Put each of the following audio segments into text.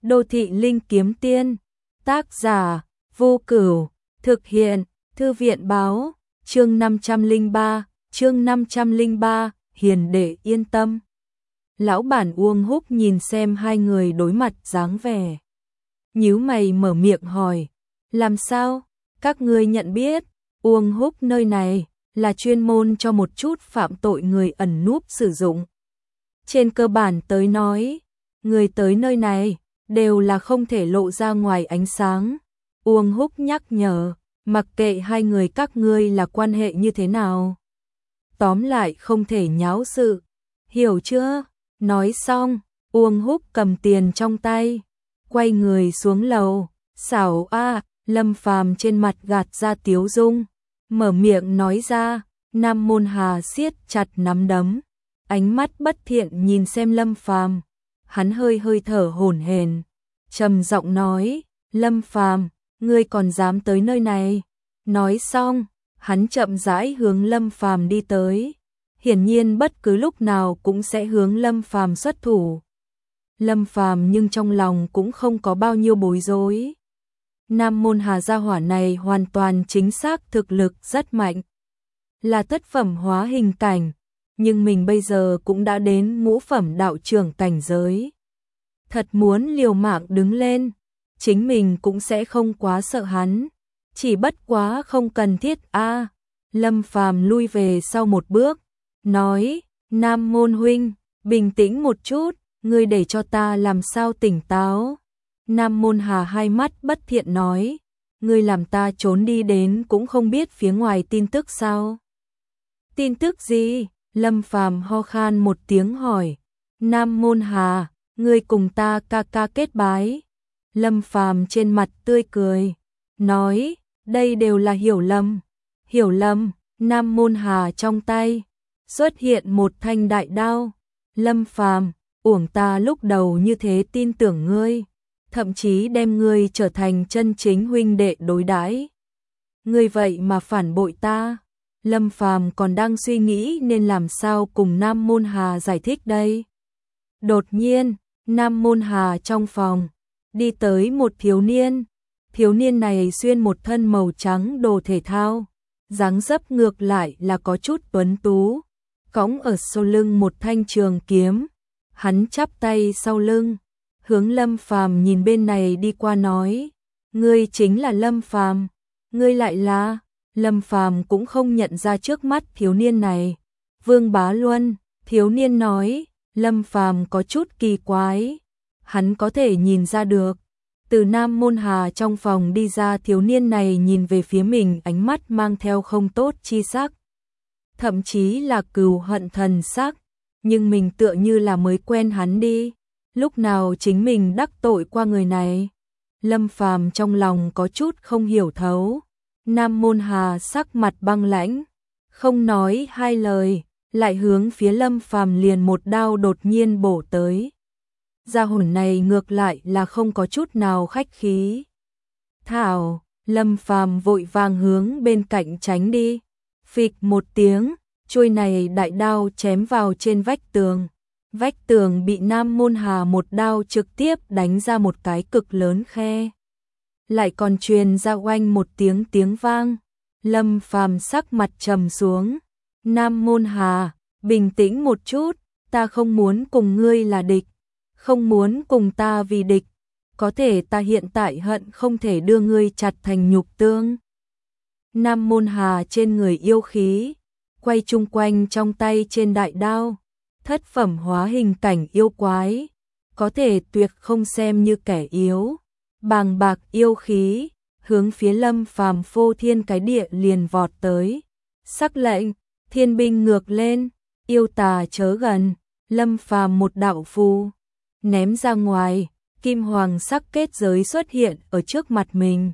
Đô thị linh kiếm tiên, tác giả, Vô Cửu, thực hiện, Thư viện báo, chương 503, hiền đệ yên tâm. Lão bản Uông Húc nhìn xem hai người đối mặt dáng vẻ. Nhíu mày mở miệng hỏi, làm sao, các ngươi nhận biết, Uông Húc nơi này, là chuyên môn cho một chút phạm tội người ẩn núp sử dụng. Trên cơ bản tới nói, người tới nơi này, đều là không thể lộ ra ngoài ánh sáng. Uông Húc nhắc nhở, mặc kệ hai người các ngươi là quan hệ như thế nào. Tóm lại không thể nháo sự, hiểu chưa? Nói xong, Uông Húc cầm tiền trong tay, quay người xuống lầu, xảo a, Lâm Phàm trên mặt gạt ra tiếu dung, mở miệng nói ra, Nam Môn Hà siết chặt nắm đấm, ánh mắt bất thiện nhìn xem Lâm Phàm, hắn hơi thở hổn hển, trầm giọng nói, Lâm Phàm, ngươi còn dám tới nơi này? Nói xong, hắn chậm rãi hướng Lâm Phàm đi tới, hiển nhiên bất cứ lúc nào cũng sẽ hướng Lâm Phàm xuất thủ. Lâm Phàm nhưng trong lòng cũng không có bao nhiêu bối rối. Nam Môn Hà gia hỏa này hoàn toàn chính xác thực lực rất mạnh, là thất phẩm hóa hình cảnh, nhưng mình bây giờ cũng đã đến ngũ phẩm đạo trưởng cảnh giới. Thật muốn liều mạng đứng lên, chính mình cũng sẽ không quá sợ hắn, chỉ bất quá không cần thiết a. Lâm Phàm lui về sau một bước, nói, Nam Môn huynh, bình tĩnh một chút, ngươi để cho ta làm sao tỉnh táo. Nam Môn Hà hai mắt bất thiện nói, ngươi làm ta trốn đi đến cũng không biết phía ngoài tin tức sao? Tin tức gì? Lâm Phàm ho khan một tiếng hỏi. Nam Môn Hà, ngươi cùng ta ca kết bái. Lâm Phàm trên mặt tươi cười, nói, đây đều là hiểu lầm. Hiểu lầm? Nam Môn Hà trong tay xuất hiện một thanh đại đao. Lâm Phàm, uổng ta lúc đầu như thế tin tưởng ngươi, thậm chí đem ngươi trở thành chân chính huynh đệ đối đãi. Ngươi vậy mà phản bội ta. Lâm Phàm còn đang suy nghĩ nên làm sao cùng Nam Môn Hà giải thích đây. Đột nhiên, Nam Môn Hà trong phòng, đi tới một thiếu niên. Thiếu niên này xuyên một thân màu trắng đồ thể thao, dáng dấp ngược lại là có chút tuấn tú, cõng ở sau lưng một thanh trường kiếm. Hắn chắp tay sau lưng, hướng Lâm Phàm nhìn bên này đi qua nói, ngươi chính là Lâm Phàm, ngươi lại là... Lâm Phàm cũng không nhận ra trước mắt thiếu niên này. Vương Bá Luân, thiếu niên nói, Lâm Phàm có chút kỳ quái, hắn có thể nhìn ra được. Từ Nam Môn Hà trong phòng đi ra thiếu niên này nhìn về phía mình ánh mắt mang theo không tốt chi sắc, thậm chí là cừu hận thần sắc, nhưng mình tựa như là mới quen hắn đi, lúc nào chính mình đắc tội qua người này. Lâm Phàm trong lòng có chút không hiểu thấu. Nam Môn Hà sắc mặt băng lãnh, không nói hai lời, lại hướng phía Lâm Phàm liền một đao đột nhiên bổ tới. Gia hồn này ngược lại là không có chút nào khách khí. Thảo, Lâm Phàm vội vàng hướng bên cạnh tránh đi. Phịch một tiếng, chuôi này đại đao chém vào trên vách tường. Vách tường bị Nam Môn Hà một đao trực tiếp đánh ra một cái cực lớn khe. Lại còn truyền ra oanh một tiếng vang. Lâm Phàm sắc mặt trầm xuống. Nam Môn Hà, bình tĩnh một chút, ta không muốn cùng ngươi là địch, không muốn cùng ta vì địch, có thể ta hiện tại hận không thể đưa ngươi chặt thành nhục tương. Nam Môn Hà trên người yêu khí, quay chung quanh trong tay trên đại đao, thất phẩm hóa hình cảnh yêu quái, có thể tuyệt không xem như kẻ yếu. Bàng bạc yêu khí, hướng phía Lâm Phàm phô thiên cái địa liền vọt tới. Sắc lệnh, thiên binh ngược lên, yêu tà chớ gần. Lâm Phàm một đạo phù ném ra ngoài, kim hoàng sắc kết giới xuất hiện ở trước mặt mình.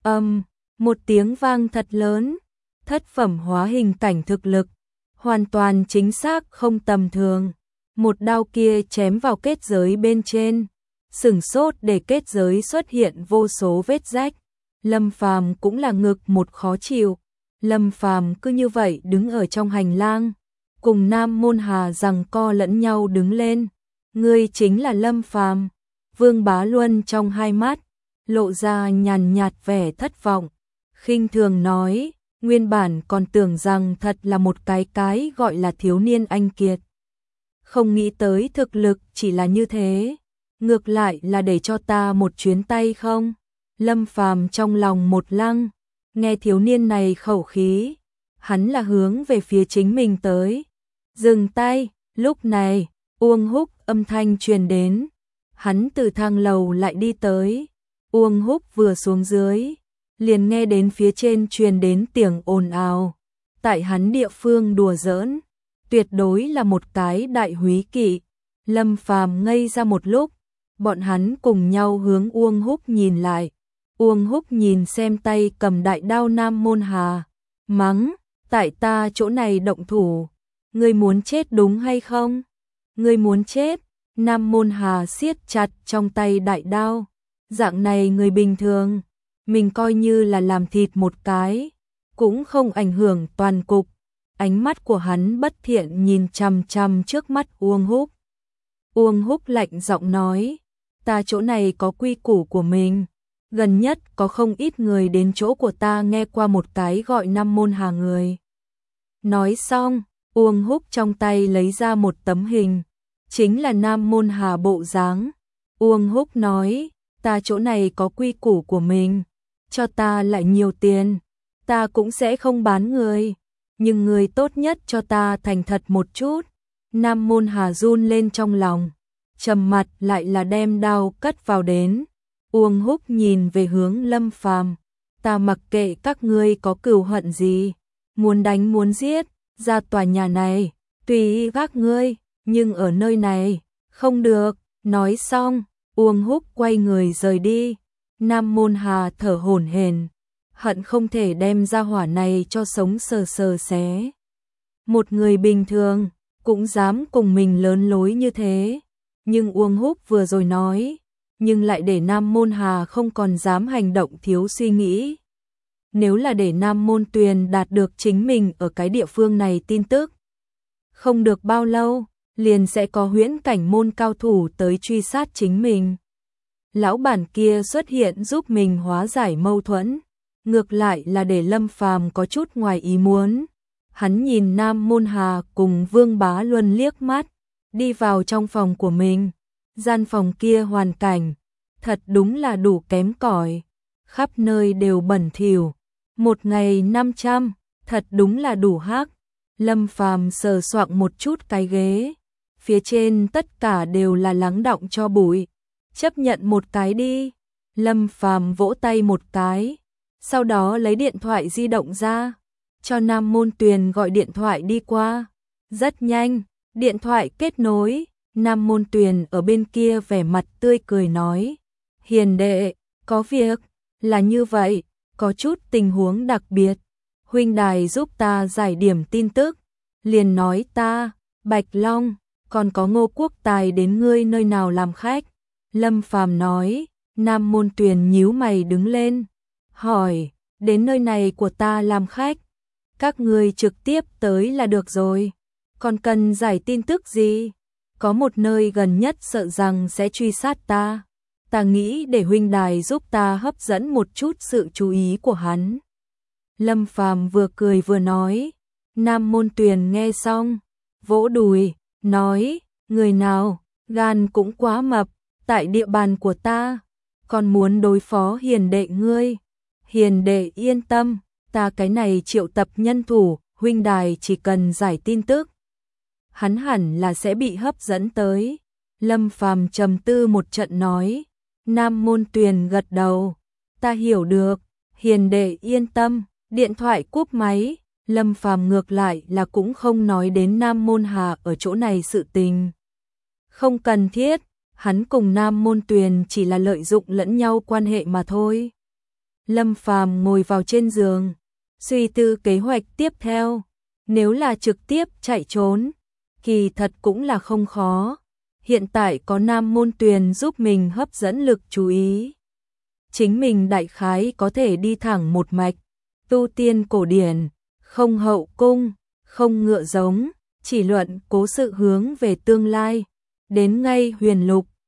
Một tiếng vang thật lớn, thất phẩm hóa hình cảnh thực lực, hoàn toàn chính xác không tầm thường. Một đao kia chém vào kết giới bên trên, sửng sốt để kết giới xuất hiện vô số vết rách. Lâm Phàm cũng là ngực một khó chịu. Lâm Phàm cứ như vậy đứng ở trong hành lang, cùng Nam Môn Hà giằng co lẫn nhau đứng lên. Ngươi chính là Lâm Phàm? Vương Bá Luân trong hai mắt lộ ra nhàn nhạt vẻ thất vọng, khinh thường nói, nguyên bản còn tưởng rằng thật là một cái gọi là thiếu niên anh kiệt. Không nghĩ tới thực lực chỉ là như thế, ngược lại là để cho ta một chuyến tay không? Lâm Phàm trong lòng một lăng, nghe thiếu niên này khẩu khí, hắn là hướng về phía chính mình tới. Dừng tay, lúc này, Uông Húc âm thanh truyền đến, hắn từ thang lầu lại đi tới. Uông Húc vừa xuống dưới, liền nghe đến phía trên truyền đến tiếng ồn ào. Tại hắn địa phương đùa giỡn, tuyệt đối là một cái đại húy kỵ. Lâm Phàm ngây ra một lúc, bọn hắn cùng nhau hướng Uông Húc nhìn lại. Uông Húc nhìn xem tay cầm đại đao Nam Môn Hà, mắng, tại ta chỗ này động thủ, ngươi muốn chết đúng hay không? Ngươi muốn chết? Nam Môn Hà siết chặt trong tay đại đao, dạng này người bình thường, mình coi như là làm thịt một cái, cũng không ảnh hưởng toàn cục. Ánh mắt của hắn bất thiện nhìn chằm chằm trước mắt Uông Húc. Uông Húc lạnh giọng nói, ta chỗ này có quy củ của mình, gần nhất có không ít người đến chỗ của ta nghe qua một cái gọi Nam Môn Hà người. Nói xong, Uông Húc trong tay lấy ra một tấm hình, chính là Nam Môn Hà bộ dáng. Uông Húc nói, ta chỗ này có quy củ của mình, cho ta lại nhiều tiền, ta cũng sẽ không bán người, nhưng người tốt nhất cho ta thành thật một chút. Nam Môn Hà run lên trong lòng, trầm mặt lại là đem đao cất vào đến. Uông Húc nhìn về hướng Lâm Phàm, ta mặc kệ các ngươi có cừu hận gì, muốn đánh muốn giết, ra tòa nhà này, tùy ý các ngươi, nhưng ở nơi này, không được. Nói xong, Uông Húc quay người rời đi. Nam Môn Hà thở hổn hển, hận không thể đem ra hỏa này cho sống sờ sờ xé. Một người bình thường cũng dám cùng mình lớn lối như thế, nhưng Uông Húc vừa rồi nói, nhưng lại để Nam Môn Hà không còn dám hành động thiếu suy nghĩ. Nếu là để Nam Môn Tuyền đạt được chính mình ở cái địa phương này tin tức, không được bao lâu, liền sẽ có huyễn cảnh môn cao thủ tới truy sát chính mình. Lão bản kia xuất hiện giúp mình hóa giải mâu thuẫn, ngược lại là để Lâm Phàm có chút ngoài ý muốn. Hắn nhìn Nam Môn Hà cùng Vương Bá Luân liếc mắt, đi vào trong phòng của mình. Gian phòng kia hoàn cảnh, thật đúng là đủ kém cỏi, khắp nơi đều bẩn thỉu. Một ngày 500, thật đúng là đủ hắc. Lâm Phàm sờ soạng một chút cái ghế, phía trên tất cả đều là lắng đọng cho bụi. Chấp nhận một cái đi. Lâm Phàm vỗ tay một cái, sau đó lấy điện thoại di động ra, cho Nam Môn Tuyền gọi điện thoại đi qua. Rất nhanh, điện thoại kết nối, Nam Môn Tuyền ở bên kia vẻ mặt tươi cười nói, Hiền đệ, có việc, là như vậy, có chút tình huống đặc biệt, huynh đài giúp ta giải điểm tin tức, liền nói ta, Bạch Long, còn có Ngô Quốc Tài đến ngươi nơi nào làm khách. Lâm Phàm nói. Nam Môn Tuyền nhíu mày đứng lên, hỏi, đến nơi này của ta làm khách, các ngươi trực tiếp tới là được rồi, còn cần giải tin tức gì? Có một nơi gần nhất sợ rằng sẽ truy sát ta, ta nghĩ để huynh đài giúp ta hấp dẫn một chút sự chú ý của hắn. Lâm Phàm vừa cười vừa nói. Nam Môn Tuyền nghe xong, vỗ đùi, nói, người nào, gan cũng quá mập, tại địa bàn của ta, còn muốn đối phó hiền đệ ngươi. Hiền đệ yên tâm, ta cái này triệu tập nhân thủ, huynh đài chỉ cần giải tin tức, hắn hẳn là sẽ bị hấp dẫn tới. Lâm Phàm trầm tư một trận nói. Nam Môn Tuyền gật đầu, ta hiểu được, hiền đệ yên tâm. Điện thoại cúp máy, Lâm Phàm ngược lại là cũng không nói đến Nam Môn Hà ở chỗ này sự tình. Không cần thiết, hắn cùng Nam Môn Tuyền chỉ là lợi dụng lẫn nhau quan hệ mà thôi. Lâm Phàm ngồi vào trên giường, suy tư kế hoạch tiếp theo. Nếu là trực tiếp chạy trốn, kỳ thật cũng là không khó. Hiện tại có Nam Môn Tuyền giúp mình hấp dẫn lực chú ý, chính mình đại khái có thể đi thẳng một mạch, tu tiên cổ điển, không hậu cung, không ngựa giống, chỉ luận cố sự hướng về tương lai, đến ngay huyền lục,